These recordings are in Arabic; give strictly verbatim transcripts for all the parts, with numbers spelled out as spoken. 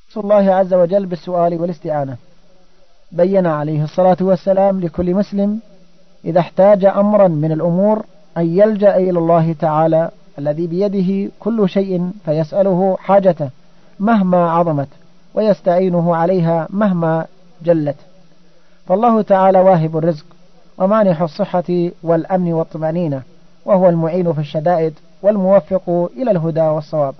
الله عز وجل بالسؤال والاستعانة. بين عليه الصلاة والسلام لكل مسلم إذا احتاج أمرا من الأمور أن يلجأ إلى الله تعالى الذي بيده كل شيء فيسأله حاجته مهما عظمت ويستعينه عليها مهما جلت. فالله تعالى واهب الرزق ومانح الصحة والأمن والطمأنينة، وهو المعين في الشدائد والموفق إلى الهدى والصواب.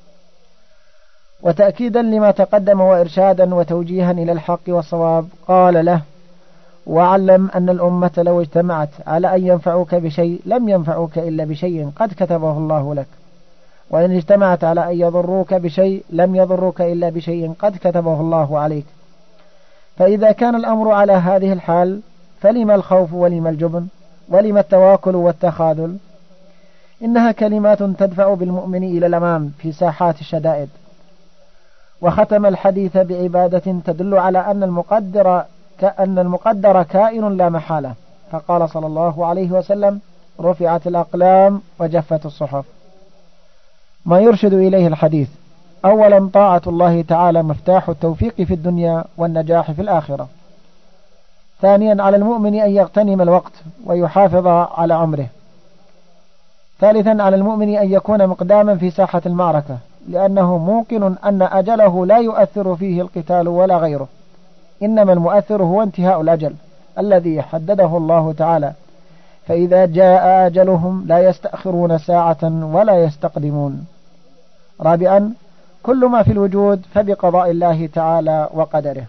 وتأكيدا لما تقدم وإرشادا وتوجيها إلى الحق والصواب قال له: واعلم أن الأمة لو اجتمعت على أن ينفعوك بشيء لم ينفعوك إلا بشيء قد كتبه الله لك، وإن اجتمعت على أن يضروك بشيء لم يضروك إلا بشيء قد كتبه الله عليك. فإذا كان الأمر على هذه الحال فلما الخوف ولما الجبن ولما التواكل والتخاذل؟ إنها كلمات تدفع بالمؤمن إلى الأمام في ساحات الشدائد. وختم الحديث بعبادة تدل على أن المقدر كأن المقدر كائن لا محالة، فقال صلى الله عليه وسلم: رفعت الأقلام وجفت الصحف. ما يرشد إليه الحديث: أولا طاعة الله تعالى مفتاح التوفيق في الدنيا والنجاح في الآخرة. ثانيا على المؤمن أن يغتنم الوقت ويحافظ على عمره. ثالثا على المؤمن أن يكون مقداما في ساحة المعركة، لأنه موقن أن أجله لا يؤثر فيه القتال ولا غيره، إنما المؤثر هو انتهاء الأجل الذي حدده الله تعالى، فإذا جاء أجلهم لا يستأخرون ساعة ولا يستقدمون. رابعا كل ما في الوجود فبقضاء الله تعالى وقدره.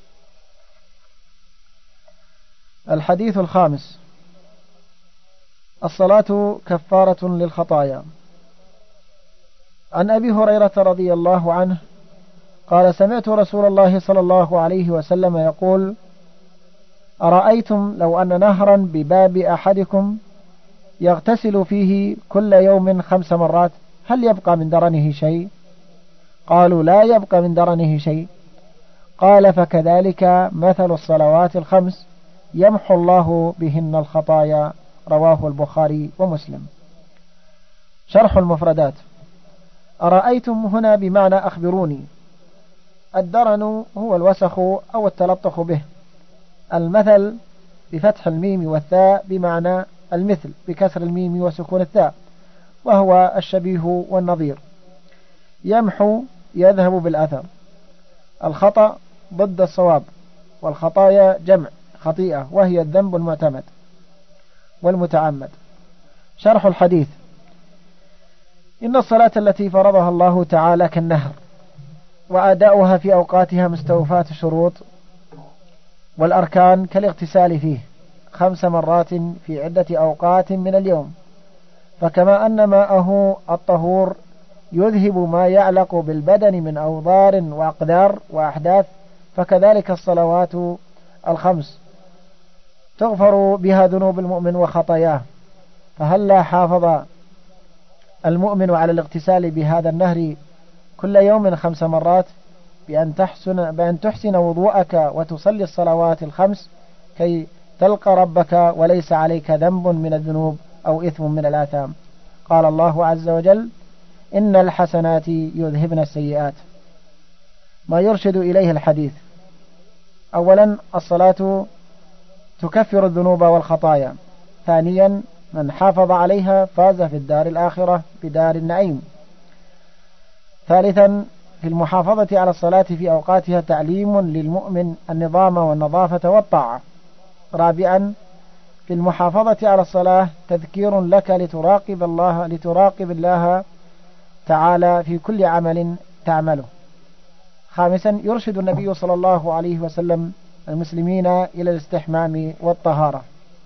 الحديث الخامس: الصلاة كفارة للخطايا. عن أبي هريرة رضي الله عنه قال: سمعت رسول الله صلى الله عليه وسلم يقول: أرأيتم لو أن نهرا بباب أحدكم يغتسل فيه كل يوم خمس مرات هل يبقى من درنه شيء؟ قالوا: لا يبقى من درنه شيء. قال: فكذلك مثل الصلوات الخمس يمحو الله بهن الخطايا. رواه البخاري ومسلم. شرح المفردات: أرأيتم هنا بمعنى أخبروني. الدرن هو الوسخ أو التلطخ به. المثل بفتح الميم والثاء بمعنى المثل بكسر الميم وسكون الثاء، وهو الشبيه والنظير. يمحو يذهب بالأثر. الخطأ ضد الصواب، والخطايا جمع خطيئة وهي الذنب المعتمد والمتعمد. شرح الحديث: إن الصلاة التي فرضها الله تعالى كالنهر، وأداؤها في أوقاتها مستوفاة الشروط والأركان كالاغتسال فيه خمس مرات في عدة أوقات من اليوم، فكما أن ماءه الطهور يذهب ما يعلق بالبدن من أوضار وأقدار وأحداث، فكذلك الصلوات الخمس تغفر بها ذنوب المؤمن وخطاياه. فهلا حافظ المؤمن على الاغتسال بهذا النهر كل يوم خمس مرات بأن تحسن, بأن تحسن وضوءك وتصلي الصلوات الخمس كي تلقى ربك وليس عليك ذنب من الذنوب أو إثم من الآثام. قال الله عز وجل: إن الحسنات يذهبن السيئات. ما يرشد إليه الحديث: أولا الصلاة تكفر الذنوب والخطايا. ثانيا من حافظ عليها فاز في الدار الآخرة بدار النعيم. ثالثا في المحافظة على الصلاة في أوقاتها تعليم للمؤمن النظام والنظافة والطاعة. رابعا في المحافظة على الصلاة تذكير لك لتراقب الله لتراقب الله تعالى في كل عمل تعمله. خامسا يرشد النبي صلى الله عليه وسلم المسلمين إلى الاستحمام والطهارة.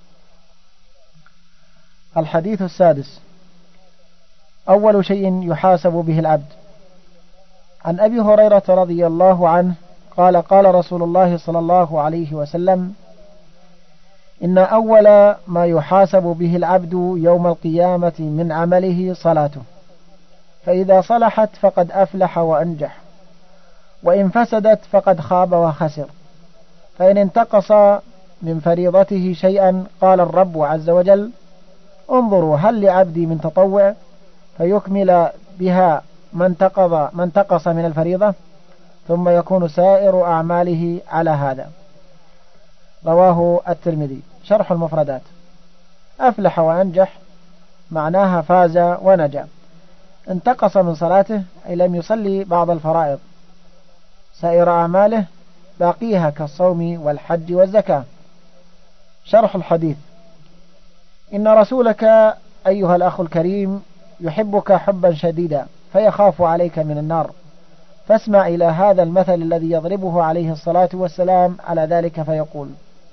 الحديث السادس: أول شيء يحاسب به العبد. عن أبي هريرة رضي الله عنه قال: قال رسول الله صلى الله عليه وسلم: إن أول ما يحاسب به العبد يوم القيامة من عمله صلاته، فإذا صلحت فقد أفلح وأنجح، وإن فسدت فقد خاب وخسر. فإن انتقص من فريضته شيئا قال الرب عز وجل: انظروا هل لعبدي من تطوع فيكمل بها ما انتقص من الفريضة. ثم يكون سائر أعماله على هذا. رواه الترمذي. شرح المفردات. أفلح وأنجح معناها فاز ونجا. انتقص من صلاته أي لم يصلي بعض الفرائض. سائر أعماله باقيها كالصوم والحج والزكاة. شرح الحديث. إن رسولك أيها الأخ الكريم يحبك حبا شديدا فيخاف عليك من النار، فاسمع إلى هذا المثل الذي يضربه عليه الصلاة والسلام على ذلك فيقول: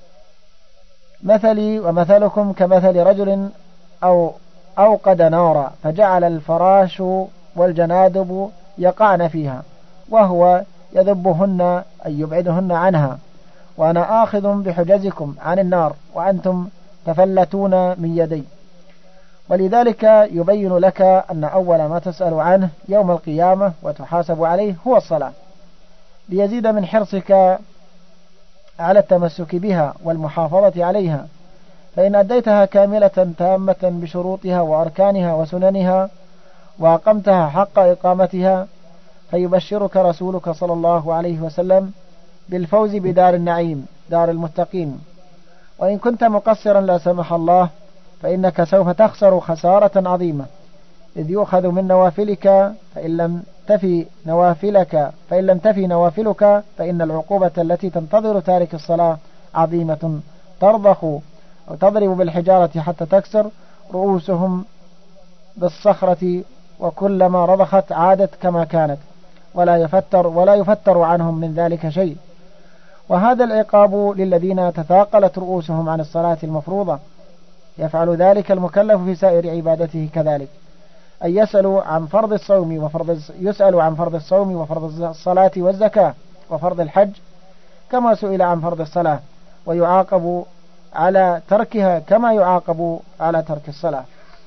مثلي ومثلكم كمثل رجل أو أوقد نارا فجعل الفراش والجنادب يقعن فيها وهو يذبهن أي يبعدهن عنها، وأنا آخذ بحجزكم عن النار وأنتم تفلتون من يدي. ولذلك يبين لك أن أول ما تسأل عنه يوم القيامة وتحاسب عليه هو الصلاة، ليزيد من حرصك على التمسك بها والمحافظة عليها، فإن أديتها كاملة تامة بشروطها وأركانها وسننها وأقمتها حق إقامتها فيبشرك رسولك صلى الله عليه وسلم بالفوز بدار النعيم دار المتقين. وإن كنت مقصرا لا سمح الله فإنك سوف تخسر خسارة عظيمة، إذ يؤخذ من نوافلك فإن لم تفي نوافلك فإن لم تفي نوافلك فإن العقوبة التي تنتظر تارك الصلاة عظيمة، ترضخ أو تضرب بالحجارة حتى تكسر رؤوسهم بالصخرة، وكلما رضخت عادت كما كانت، ولا يفتر ولا يفتر عنهم من ذلك شيء. وهذا العقاب للذين تثاقلت رؤوسهم عن الصلاة المفروضة. يفعل ذلك المكلف في سائر عبادته كذلك، أن يسأل عن فرض الصوم وفرض يسأل عن فرض الصوم وفرض الصلاة والزكاة وفرض الحج كما سئل عن فرض الصلاة، ويعاقب على تركها كما يعاقب على ترك الصلاة.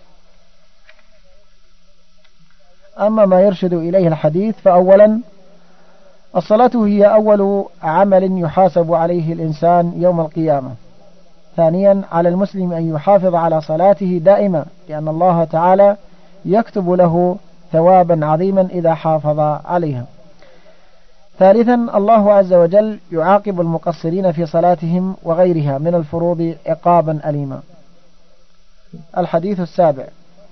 أما ما يرشد إليه الحديث فأولا الصلاة هي أول عمل يحاسب عليه الإنسان يوم القيامة. ثانيا على المسلم أن يحافظ على صلاته دائما، لأن الله تعالى يكتب له ثوابا عظيما إذا حافظ عليها. ثالثا الله عز وجل يعاقب المقصرين في صلاتهم وغيرها من الفروض عقابا أليما. الحديث السابع: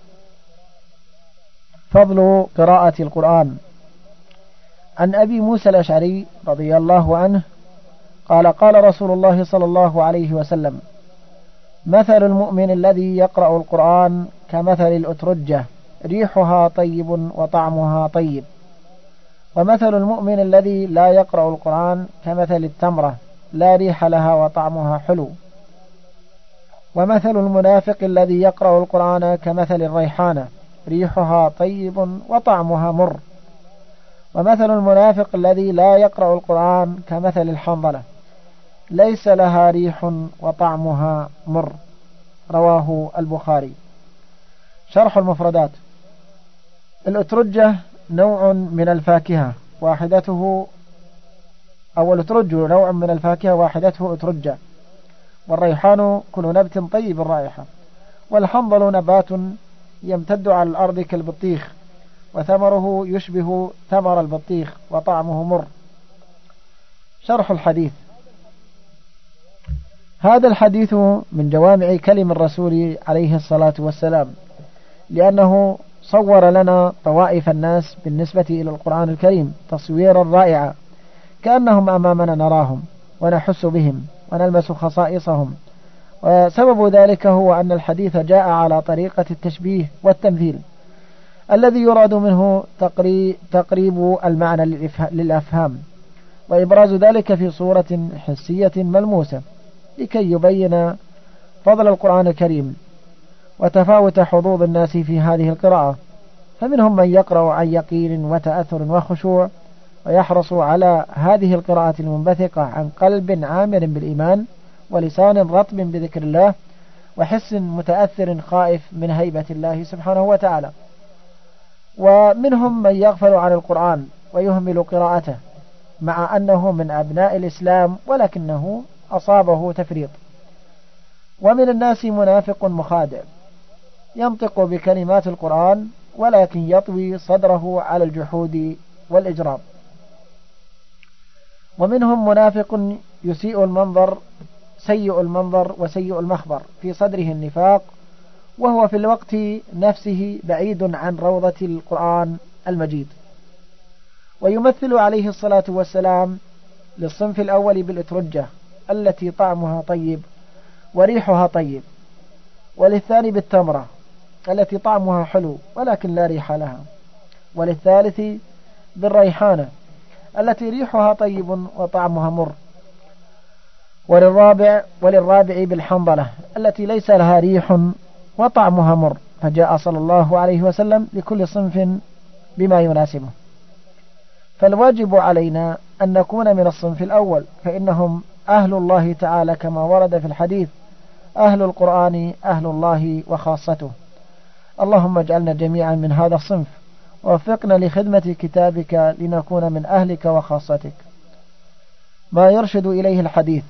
فضل قراءة القرآن. عن أبي موسى الأشعري رضي الله عنه قال: قال رسول الله صلى الله عليه وسلم: مثل المؤمن الذي يقرأ القرآن كمثل الأترجة ريحها طيب وطعمها طيب، ومثل المؤمن الذي لا يقرأ القرآن كمثل التمرة لا ريح لها وطعمها حلو، ومثل المنافق الذي يقرأ القرآن كمثل الريحانة ريحها طيب وطعمها مر، ومثل المنافق الذي لا يقرأ القرآن كمثل الحنظلة ليس لها ريح وطعمها مر. رواه البخاري. شرح المفردات. الأترجة نوع من الفاكهة واحدته أو الأترج نوع من الفاكهة واحدته أترجة، والريحان كل نبت طيب الرائحة، والحنظل نبات يمتد على الأرض كالبطيخ، وثمره يشبه ثمر البطيخ وطعمه مر. شرح الحديث. هذا الحديث من جوامع كلم الرسول عليه الصلاة والسلام، لأنه صور لنا طوائف الناس بالنسبة إلى القرآن الكريم تصويرا رائعا، كأنهم أمامنا نراهم ونحس بهم ونلمس خصائصهم. وسبب ذلك هو أن الحديث جاء على طريقة التشبيه والتمثيل الذي يراد منه تقريب المعنى للأفهام، وإبراز ذلك في صورة حسية ملموسة لكي يبين فضل القرآن الكريم وتفاوت حظوظ الناس في هذه القراءة. فمنهم من يقرأ عن يقين وتأثر وخشوع ويحرص على هذه القراءة المنبثقة عن قلب عامر بالإيمان ولسان رطب بذكر الله وحس متأثر خائف من هيبة الله سبحانه وتعالى. ومنهم من يغفل عن القرآن ويهمل قراءته مع أنه من أبناء الإسلام ولكنه أصابه تفريط. ومن الناس منافق مخادع ينطق بكلمات القرآن ولكن يطوي صدره على الجحود والإجرام. ومنهم منافق يسيء المنظر سيء المنظر وسيء المخبر في صدره النفاق، وهو في الوقت نفسه بعيد عن روضة القرآن المجيد. ويمثل عليه الصلاة والسلام للصنف الأول بالإترجة التي طعمها طيب وريحها طيب، وللثاني بالتمرة التي طعمها حلو ولكن لا ريح لها، وللثالث بالريحانة التي ريحها طيب وطعمها مر، وللرابع وللرابع بالحنظلة التي ليس لها ريح وطعمها مر. فجاء صلى الله عليه وسلم لكل صنف بما يناسبه. فالواجب علينا أن نكون من الصنف الأول، فإنهم أهل الله تعالى كما ورد في الحديث: أهل القرآن أهل الله وخاصته. اللهم اجعلنا جميعا من هذا الصنف، ووفقنا لخدمة كتابك لنكون من أهلك وخاصتك. ما يرشد إليه الحديث: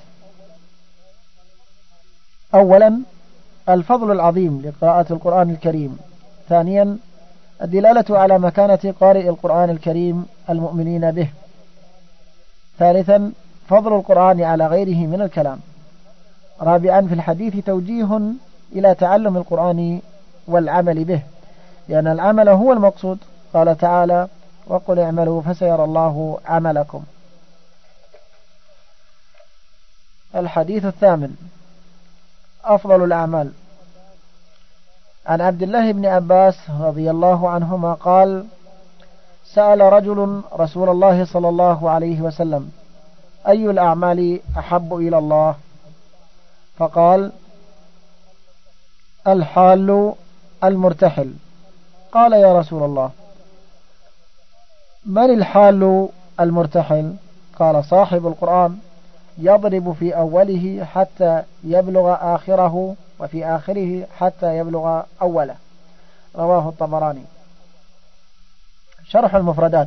أولا الفضل العظيم لقراءة القرآن الكريم. ثانيا الدلالة على مكانة قارئ القرآن الكريم المؤمنين به. ثالثا فضل القرآن على غيره من الكلام. رابعا في الحديث توجيه إلى تعلم القرآن والعمل به، لأن العمل هو المقصود. قال تعالى: وقل اعملوا فسيرى الله عملكم. الحديث الثامن: أفضل الأعمال. عن عبد الله بن عباس رضي الله عنهما قال: سأل رجل رسول الله صلى الله عليه وسلم: أي الأعمال أحب إلى الله؟ فقال: الحال المرتحل. قال: يا رسول الله، من الحال المرتحل؟ قال: صاحب القرآن يضرب في أوله حتى يبلغ آخره، وفي آخره حتى يبلغ أوله. رواه الطبراني. شرح المفردات: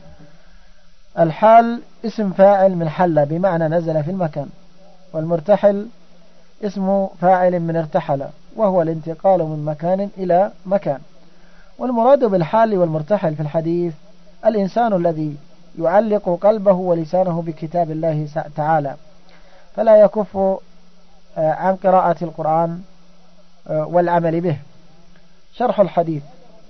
الحال اسم فاعل من حل بمعنى نزل في المكان، والمرتحل اسم فاعل من ارتحل، وهو الانتقال من مكان إلى مكان. والمراد بالحال والمرتحل في الحديث الإنسان الذي يعلق قلبه ولسانه بكتاب الله تعالى، فلا يكف عن قراءة القرآن والعمل به. شرح الحديث: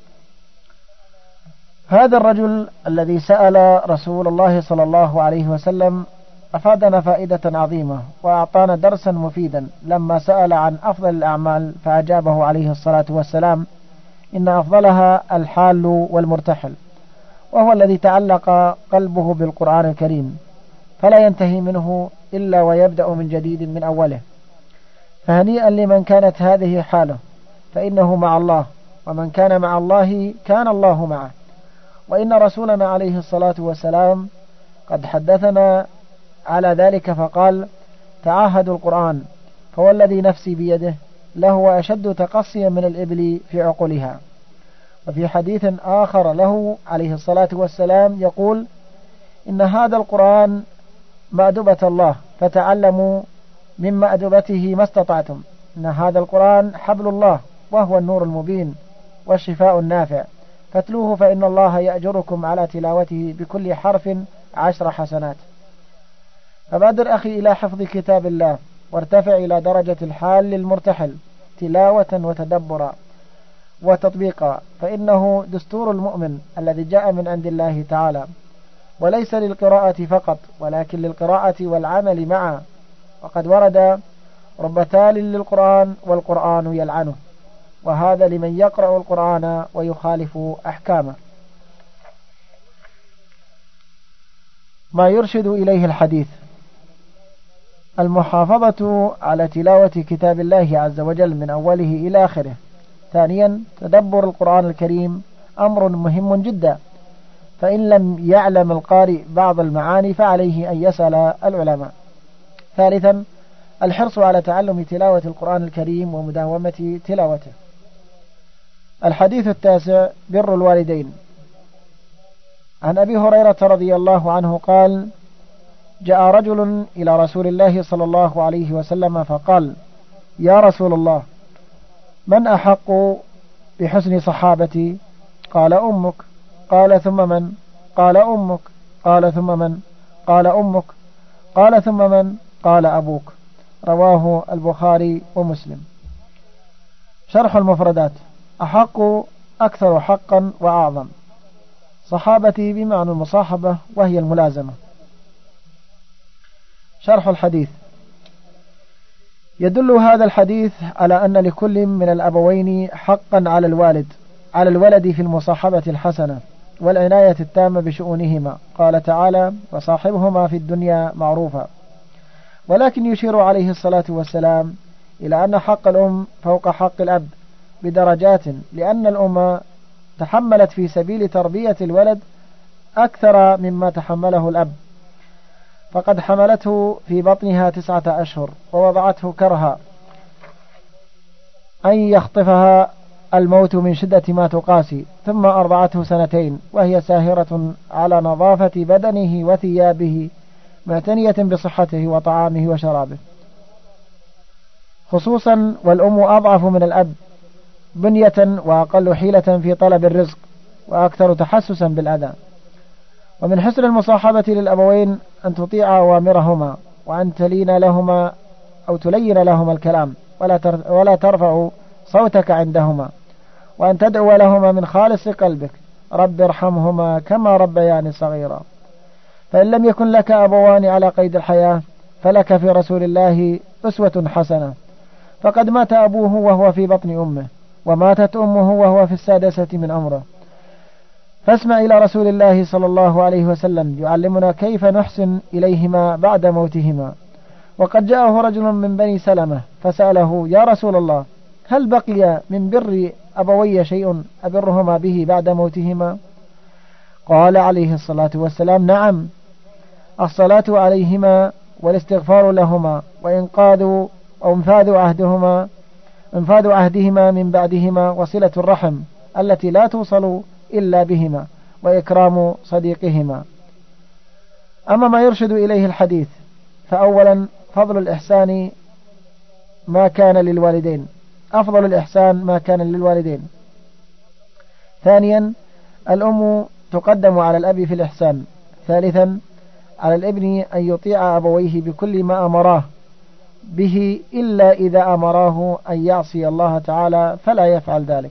هذا الرجل الذي سأل رسول الله صلى الله عليه وسلم أفادنا فائدة عظيمة، وأعطانا درسا مفيدا لما سأل عن أفضل الأعمال، فأجابه عليه الصلاة والسلام: إن أفضلها الحال والمرتحل، وهو الذي تعلق قلبه بالقرآن الكريم فلا ينتهي منه إلا ويبدأ من جديد من أوله. فهنيئا لمن كانت هذه حاله، فإنه مع الله، ومن كان مع الله كان الله معه. وإن رسولنا عليه الصلاة والسلام قد حدثنا على ذلك فقال: تعاهدوا القرآن، فوالذي نفسي بيده لهو أشد تقصيا من الإبل في عقلها. وفي حديث آخر له عليه الصلاة والسلام يقول: إن هذا القرآن مأدبة الله، فتعلموا من مأدبته ما استطعتم. إن هذا القرآن حبل الله، وهو النور المبين والشفاء النافع، فاتلوه فإن الله يأجركم على تلاوته بكل حرف عشر حسنات. فبادر أخي إلى حفظ كتاب الله، وارتفع إلى درجة الحال المرتحل تلاوة وتدبرا وتطبيقا، فإنه دستور المؤمن الذي جاء من عند الله تعالى، وليس للقراءة فقط ولكن للقراءة والعمل معا. وقد ورد: رب تال للقرآن والقرآن يلعنه، وهذا لمن يقرأ القرآن ويخالف أحكامه. ما يرشد إليه الحديث: المحافظة على تلاوة كتاب الله عز وجل من أوله إلى آخره. ثانيا تدبر القرآن الكريم أمر مهم جدا، فإن لم يعلم القارئ بعض المعاني فعليه أن يسأل العلماء. ثالثا الحرص على تعلم تلاوة القرآن الكريم ومداومة تلاوته. الحديث التاسع: بر الوالدين. عن أبي هريرة رضي الله عنه قال: جاء رجل إلى رسول الله صلى الله عليه وسلم فقال: يا رسول الله، من أحق بحسن صحابتي؟ قال: أمك. قال: ثم من؟ قال: أمك. قال: ثم من؟ قال أمك. قال ثم من؟ قال أبوك. رواه البخاري ومسلم. شرح المفردات. أحق أكثر حقا وأعظم. صحابتي بمعنى المصاحبة وهي الملازمة. شرح الحديث. يدل هذا الحديث على أن لكل من الأبوين حقا على الوالد على الولد في المصاحبة الحسنة والعناية التامة بشؤونهما. قال تعالى: وصاحبهما في الدنيا معروفا. ولكن يشير عليه الصلاة والسلام إلى أن حق الأم فوق حق الأب بدرجات، لأن الأم تحملت في سبيل تربية الولد أكثر مما تحمله الأب، فقد حملته في بطنها تسعة أشهر ووضعته كرها أن يخطفها الموت من شدة ما تقاسي، ثم أرضعته سنتين وهي ساهرة على نظافة بدنه وثيابه، معتنية بصحته وطعامه وشرابه، خصوصا والأم أضعف من الأب بنية وأقل حيلة في طلب الرزق وأكثر تحسسا بالأذى. ومن حسن المصاحبة للأبوين أن تطيع أوامرهما وأن تلين لهما أو تلين لهما الكلام ولا ولا ترفع صوتك عندهما، وأن تدعو لهما من خالص قلبك: رب ارحمهما كما ربياني صغيرا. فإن لم يكن لك أبوان على قيد الحياة فلك في رسول الله أسوة حسنة، فقد مات أبوه وهو في بطن أمه، وماتت أمه وهو في السادسة من عمره. فاسمع إلى رسول الله صلى الله عليه وسلم يعلمنا كيف نحسن إليهما بعد موتهما. وقد جاءه رجل من بني سلمة فسأله: يا رسول الله، هل بقي من بر أبوي شيء أبرهما به بعد موتهما؟ قال عليه الصلاة والسلام: نعم، الصلاة عليهما والاستغفار لهما وإنقاذ أو انفاذ عهدهما انفاذ عهدهما من بعدهما، وصلة الرحم التي لا توصل إلا بهما، وإكرام صديقهما. أما ما يرشد إليه الحديث فأولا فضل الإحسان ما كان للوالدين أفضل الإحسان ما كان للوالدين. ثانيا الأم تقدم على الأب في الإحسان. ثالثا على الابن أن يطيع أبويه بكل ما أمراه به، إلا إذا أمراه أن يعصي الله تعالى فلا يفعل ذلك.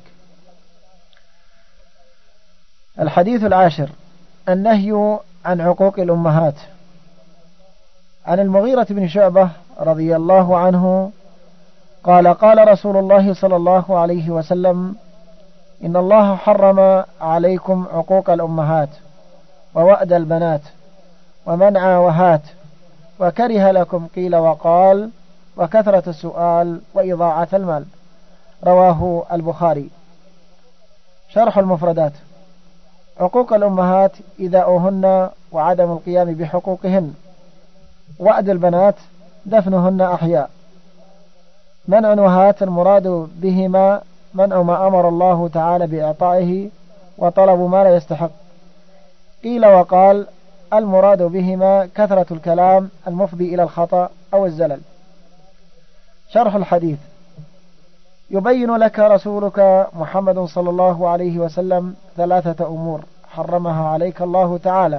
الحديث العاشر: النهي عن عقوق الأمهات. عن المغيرة بن شعبة رضي الله عنه قال: قال رسول الله صلى الله عليه وسلم: إن الله حرم عليكم عقوق الأمهات ووأد البنات ومنع وهات، وكره لكم قيل وقال وكثرة السؤال وإضاعة المال. رواه البخاري. شرح المفردات. عقوق الأمهات إيذاؤهن وعدم القيام بحقوقهن. وأد البنات دفنهن أحياء. منع وهات المراد بهما منع ما أمر الله تعالى بإعطائه وطلب ما لا يستحق. قيل وقال المراد بهما كثرة الكلام المفضي إلى الخطأ أو الزلل. شرح الحديث. يبين لك رسولك محمد صلى الله عليه وسلم ثلاثة أمور حرمها عليك الله تعالى،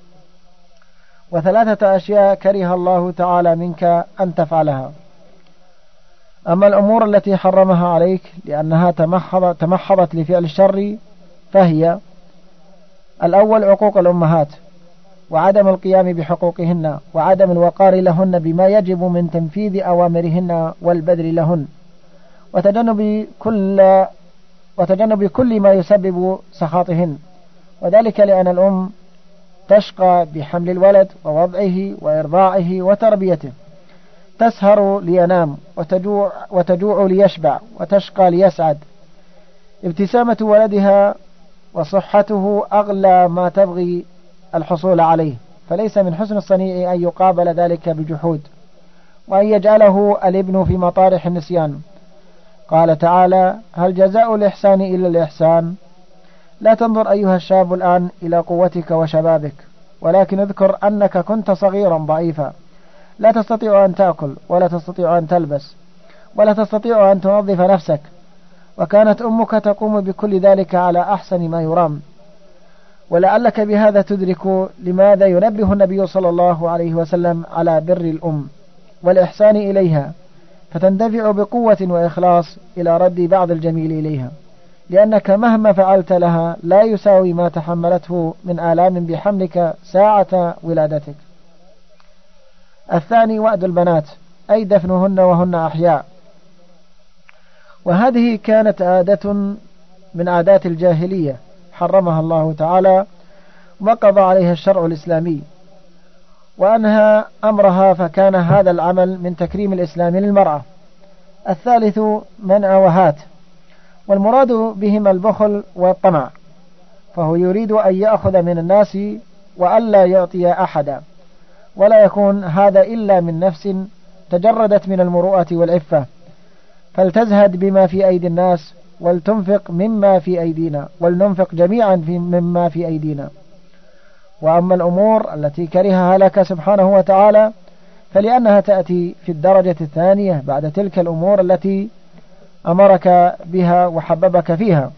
وثلاثة أشياء كره الله تعالى منك أن تفعلها. أما الأمور التي حرمها عليك لأنها تمحضت لفعل الشر فهي: الأول عقوق الأمهات وعدم القيام بحقوقهن وعدم الوقار لهن بما يجب من تنفيذ أوامرهن والبذل لهن، وتجنب كل وتجنب كل ما يسبب سخاطهن، وذلك لأن الأم تشقى بحمل الولد ووضعه وإرضاعه وتربيته، تسهر لينام وتجوع, وتجوع ليشبع وتشقى ليسعد. ابتسامة ولدها وصحته أغلى ما تبغي الحصول عليه، فليس من حسن الصنيع أن يقابل ذلك بجحود وأن يجعله الابن في مطارح النسيان. قال تعالى: هل جزاء الإحسان إلا الإحسان؟ لا تنظر أيها الشاب الآن إلى قوتك وشبابك، ولكن اذكر أنك كنت صغيرا ضعيفا لا تستطيع أن تأكل ولا تستطيع أن تلبس ولا تستطيع أن تنظف نفسك، وكانت أمك تقوم بكل ذلك على أحسن ما يرام. ولعلك بهذا تدرك لماذا ينبه النبي صلى الله عليه وسلم على بر الأم والإحسان إليها، فتندفع بقوة وإخلاص إلى رد بعض الجميل إليها، لأنك مهما فعلت لها لا يساوي ما تحملته من آلام بحملك ساعة ولادتك. الثاني وأد البنات، أي دفنهن وهن أحياء، وهذه كانت عادة من عادات الجاهلية حرمها الله تعالى وقضى عليها الشرع الإسلامي وأنهى أمرها، فكان هذا العمل من تكريم الإسلام للمرأة. الثالث منع وهات، والمراد بهما البخل والطمع، فهو يريد أن يأخذ من الناس وألا يعطي أحدا، ولا يكون هذا إلا من نفس تجردت من المروءة والعفة، فلتزهد بما في أيدي الناس ولتنفق مما في أيدينا، ولننفق جميعا في مما في أيدينا. وأما الأمور التي كرهها لك سبحانه وتعالى فلأنها تأتي في الدرجة الثانية بعد تلك الأمور التي أمرك بها وحببك فيها.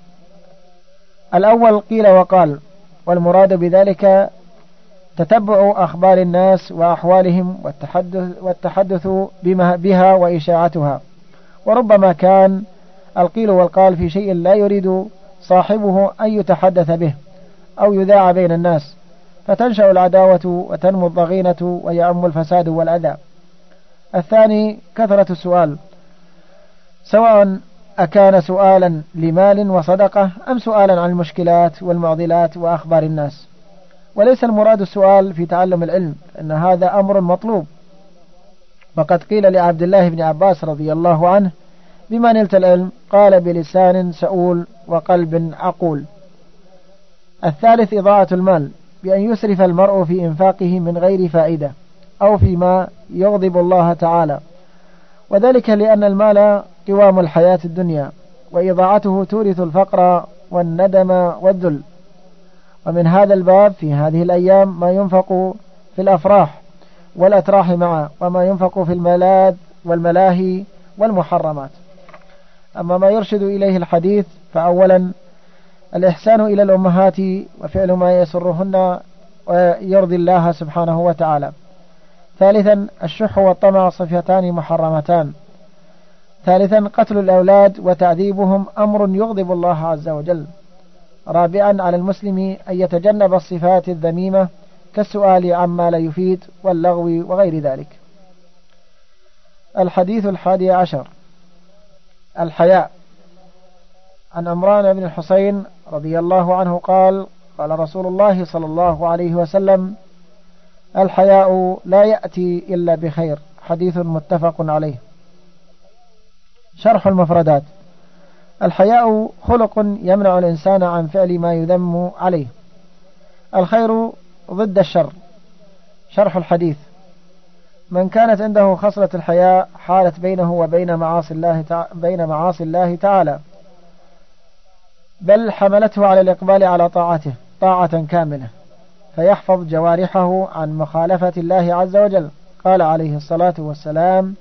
الأول قيل وقال، والمراد بذلك تتبع أخبار الناس وأحوالهم والتحدث, والتحدث بما بها وإشاعتها، وربما كان القيل والقال في شيء لا يريد صاحبه أن يتحدث به أو يذاع بين الناس، فتنشأ العداوة وتنمو الضغينة ويعم الفساد والأذى. الثاني كثرة السؤال، سواء أكان سؤالا لمال وصدقة أم سؤالا عن المشكلات والمعضلات وأخبار الناس، وليس المراد السؤال في تعلم العلم، إن هذا أمر مطلوب، وقد قيل لعبد الله بن عباس رضي الله عنه: بما نلت العلم؟ قال: بلسان سؤول وقلب عقول. الثالث إضاعة المال، بأن يسرف المرء في إنفاقه من غير فائدة أو فيما يغضب الله تعالى، وذلك لأن المال قوام الحياة الدنيا، وإضاعته تورث الفقر والندم والذل. ومن هذا الباب في هذه الأيام ما ينفق في الأفراح والأتراح معا، وما ينفق في الملاذ والملاهي والمحرمات. أما ما يرشد إليه الحديث فأولا الإحسان إلى الأمهات وفعل ما يسرهن ويرضي الله سبحانه وتعالى. ثالثا الشح والطمع صفتان محرمتان. ثالثا قتل الأولاد وتعذيبهم أمر يغضب الله عز وجل. رابعا على المسلم أن يتجنب الصفات الذميمة كالسؤال عما لا يفيد واللغو وغير ذلك. الحديث الحادي عشر الحياء. عن عمران بن الحسين رضي الله عنه قال: قال رسول الله صلى الله عليه وسلم: الحياء لا يأتي إلا بخير. حديث متفق عليه. شرح المفردات. الحياء خلق يمنع الإنسان عن فعل ما يذم عليه. الخير ضد الشر. شرح الحديث. من كانت عنده خصلة الحياء حالت بينه وبين معاصي الله تع... بين معاصي الله تعالى، بل حملته على الإقبال على طاعته طاعة كاملة، فيحفظ جوارحه عن مخالفة الله عز وجل. قال عليه الصلاة والسلام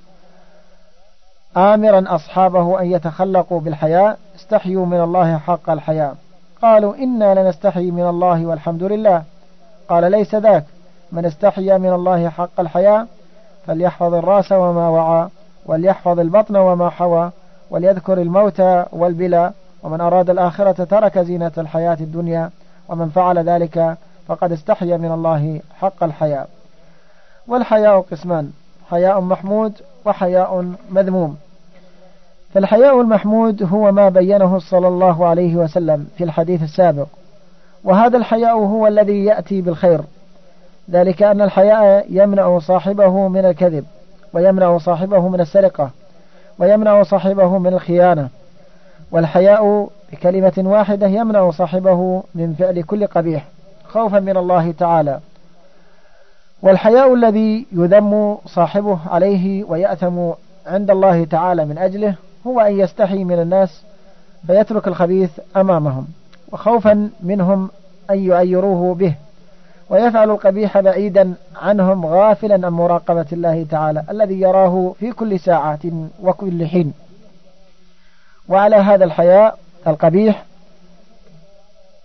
آمرا أصحابه أن يتخلقوا بالحياء: استحيوا من الله حق الحياء. قالوا: إنا لنستحي من الله والحمد لله. قال: ليس ذاك، من استحيا من الله حق الحياء فليحفظ الرأس وما وعى، وليحفظ البطن وما حوى، وليذكر الموت والبلى، ومن أراد الآخرة ترك زينة الحياة الدنيا، ومن فعل ذلك فقد استحيا من الله حق الحياء. والحياء قسمان: حياء محمود وحياء مذموم. فالحياء المحمود هو ما بينه صلى الله عليه وسلم في الحديث السابق، وهذا الحياء هو الذي يأتي بالخير، ذلك أن الحياء يمنع صاحبه من الكذب، ويمنع صاحبه من السرقة، ويمنع صاحبه من الخيانة. والحياء بكلمة واحدة يمنع صاحبه من فعل كل قبيح خوفا من الله تعالى. والحياء الذي يذم صاحبه عليه ويأثم عند الله تعالى من أجله هو أن يستحي من الناس فيترك الخبيث أمامهم، وخوفا منهم أن يعيروه به، ويفعل القبيح بعيدا عنهم غافلا عن مراقبة الله تعالى الذي يراه في كل ساعة وكل حين. وعلى هذا الحياء القبيح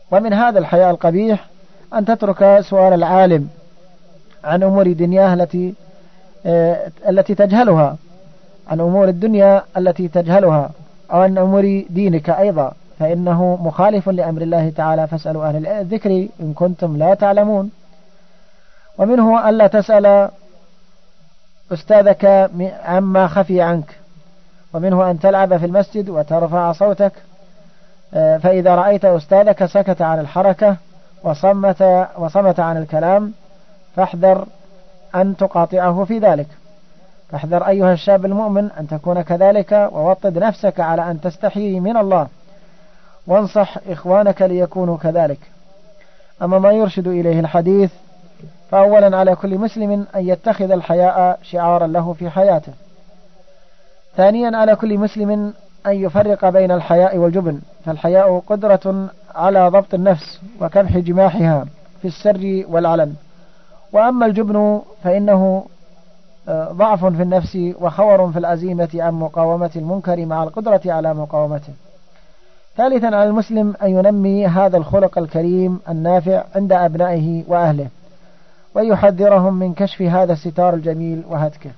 ومن هذا الحياء القبيح أن تترك سؤال العالم عن أمور دنياه التي التي تجهلها، عن أمور الدنيا التي تجهلها، أو عن أمور دينك أيضا، فإنه مخالف لأمر الله تعالى: فاسألوا أهل الذكر إن كنتم لا تعلمون. ومنه ألا تسأل أستاذك عما خفي عنك، ومنه أن تلعب في المسجد وترفع صوتك، فإذا رأيت أستاذك سكت عن الحركة وصمت, وصمت عن الكلام فاحذر أن تقاطعه في ذلك. فاحذر أيها الشاب المؤمن أن تكون كذلك، ووطد نفسك على أن تستحي من الله، وانصح إخوانك ليكونوا كذلك. أما ما يرشد إليه الحديث، فأولا على كل مسلم أن يتخذ الحياء شعارا له في حياته. ثانيا على كل مسلم أن يفرق بين الحياء والجبن، فالحياء قدرة على ضبط النفس وكبح جماحها في السر والعلن، وأما الجبن فإنه ضعف في النفس وخور في العزيمة عن مقاومة المنكر مع القدرة على مقاومته. ثالثا على المسلم أن ينمي هذا الخلق الكريم النافع عند أبنائه وأهله، ويحذرهم من كشف هذا الستار الجميل وهتكه.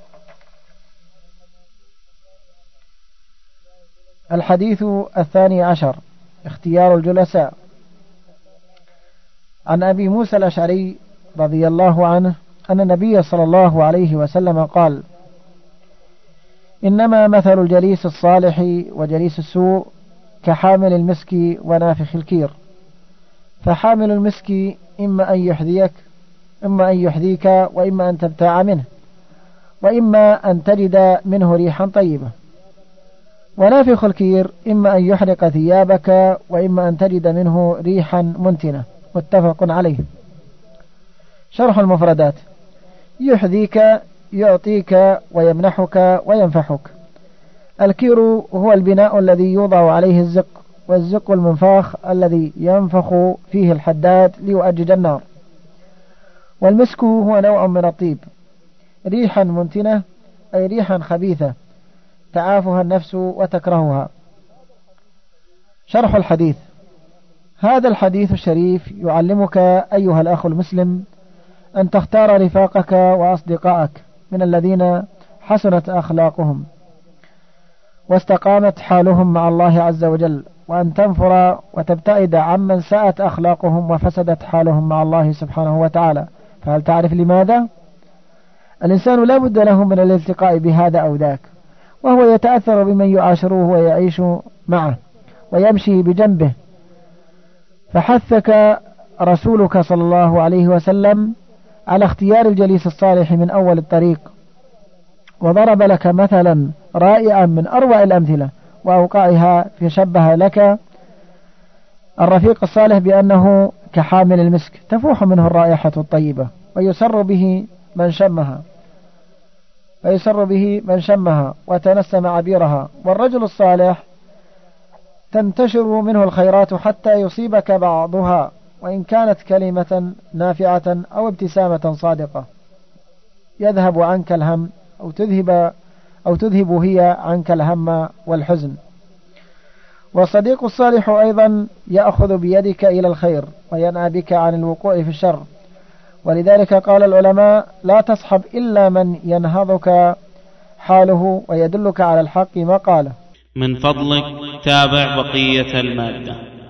الحديث الثاني عشر: اختيار الجلساء. عن أبي موسى الأشعري رضي الله عنه أن النبي صلى الله عليه وسلم قال: إنما مثل الجليس الصالح وجليس السوء كحامل المسك ونافخ الكير، فحامل المسك إما أن يحذيك إما أن يحذيك وإما أن تبتاع منه، وإما أن تجد منه ريحا طيبة، ونافخ الكير إما أن يحرق ثيابك وإما أن تجد منه ريحا منتنة. متفق عليه. شرح المفردات: يحذيك يعطيك ويمنحك وينفحك. الكير هو البناء الذي يوضع عليه الزق، والزق المنفاخ الذي ينفخ فيه الحداد ليؤجج النار. والمسك هو نوع من الطيب. ريحا منتنة أي ريحا خبيثة تعافها النفس وتكرهها. شرح الحديث: هذا الحديث الشريف يعلمك أيها الأخ المسلم أن تختار رفاقك وأصدقائك من الذين حسنت أخلاقهم واستقامت حالهم مع الله عز وجل، وأن تنفر وتبتعد عمن ساءت أخلاقهم وفسدت حالهم مع الله سبحانه وتعالى. فهل تعرف لماذا؟ الإنسان لا بد له من الالتقاء بهذا أو ذاك، وهو يتأثر بمن يعاشره ويعيش معه ويمشي بجنبه. فحثك رسولك صلى الله عليه وسلم على اختيار الجليس الصالح من أول الطريق، وضرب لك مثلا رائعا من أروع الأمثلة وأوقعها فشبه لك الرفيق الصالح بأنه كحامل المسك تفوح منه الرائحة الطيبة، ويسر به من شمها ويسر به من شمها وتنسم عبيرها. والرجل الصالح تنتشر منه الخيرات حتى يصيبك بعضها، وإن كانت كلمة نافعة أو ابتسامة صادقة يذهب عنك الهم أو تذهب أو تذهب هي عنك الهم والحزن. والصديق الصالح أيضا يأخذ بيدك إلى الخير وينأى بك عن الوقوع في الشر. ولذلك قال العلماء: لا تصحب إلا من ينهضك حاله ويدلك على الحق مقاله. من فضلك تابع بقية المادة.